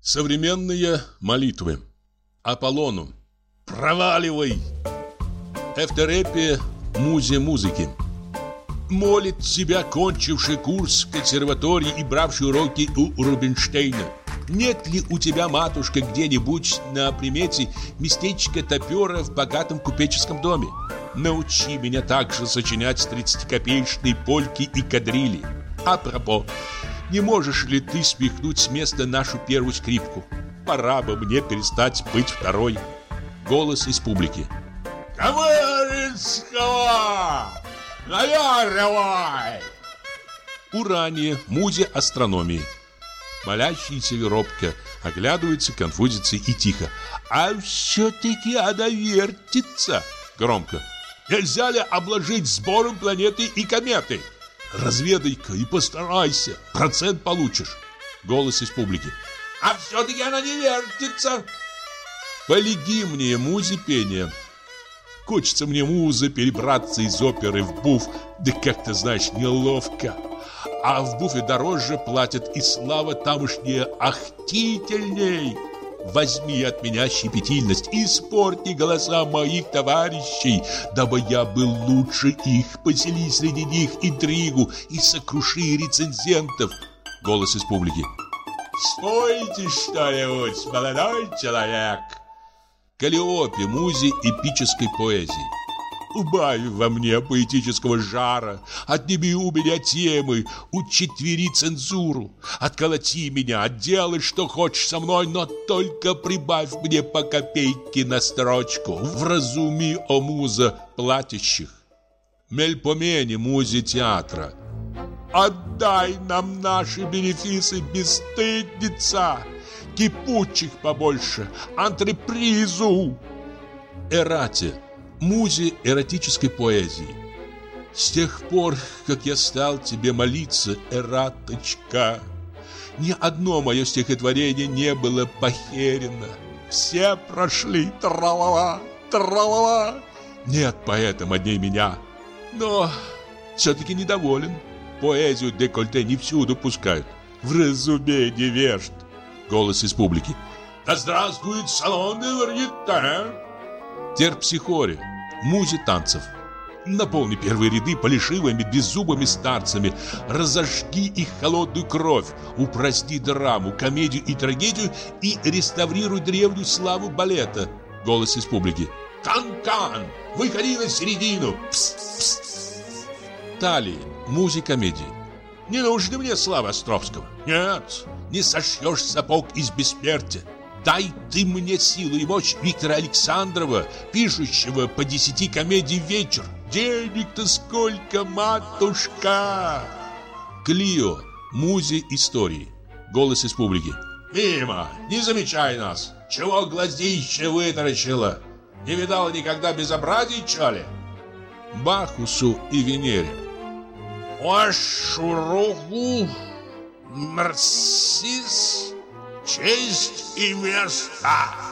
Современные молитвы. Аполлону: проваливай! Эвтерепия музе музыки. Молит тебя кончивший курс в консерватории и бравший уроки у Рубинштейна. Нет ли у тебя, матушка, где-нибудь на примете местечко топера в богатом купеческом доме? Научи меня также сочинять 30-копеечные польки и кадрили. Апропо, не можешь ли ты спихнуть с места нашу первую скрипку? Пора бы мне перестать быть второй. Голос из публики. Ковыринского! Наверное! Урания, музе астрономии. Молящиеся робко оглядываются, конфузятся и тихо. А все-таки она вертится. Громко. Нельзя ли обложить сбором планеты и кометы? Разведай-ка и постарайся, процент получишь. Голос из публики. А все-таки она не вертится. Полеги мне, музе, пение. Хочется мне, муза, перебраться из оперы в буф, да как-то, знаешь, неловко. А в буфе дороже платят, и слава тамошняя ахтительней. Возьми от меня щепетильность, испорти голоса моих товарищей, дабы я был лучше их, посели среди них интригу и сокруши рецензентов. Голос из публики. Спойте что-нибудь, молодой человек. Каллиопе, музе эпической поэзии. Убавь во мне поэтического жара, отними у меня темы, учетвери цензуру, отколоти меня, отделай, что хочешь со мной, но только прибавь мне по копейке на строчку, вразуми, о муза, платящих. Мельпомене, музе театра. Отдай нам наши бенефисы, бесстыдница, кипучих побольше, антрепризу. Эрате, музе эротической поэзии. С тех пор, как я стал тебе молиться, эраточка, ни одно мое стихотворение не было похерено. Все прошли, тра-ла-ла, тра-ла-ла. Нет поэта модней меня, но все-таки недоволен. Поэзию декольте не всюду пускают. Вразумей невежд. Голос из публики. Да здравствует салон де варьете. Терпсихоре, музе танцев. Наполни первые ряды полишивыми, беззубыми старцами. Разожги их холодную кровь. Упраздни драму, комедию и трагедию и реставрируй древнюю славу балета. Голос из публики. Кан-кан, выходи на середину. Пс-пс-пс. Талии, музе комедии. Не нужно мне славы Островского. Нет, не сошьешь сапог из бессмертия. Дай ты мне силу и мощь Виктора Александрова, пишущего по 10 комедий в вечер. Денег-то сколько, матушка! Клио, музе истории. Голос из публики. Мимо, не замечай нас. Чего глазище вытаращила? Не видала никогда безобразий, чали? Бахусу и Венере. Вашу руку, Нарцисс, честь и место.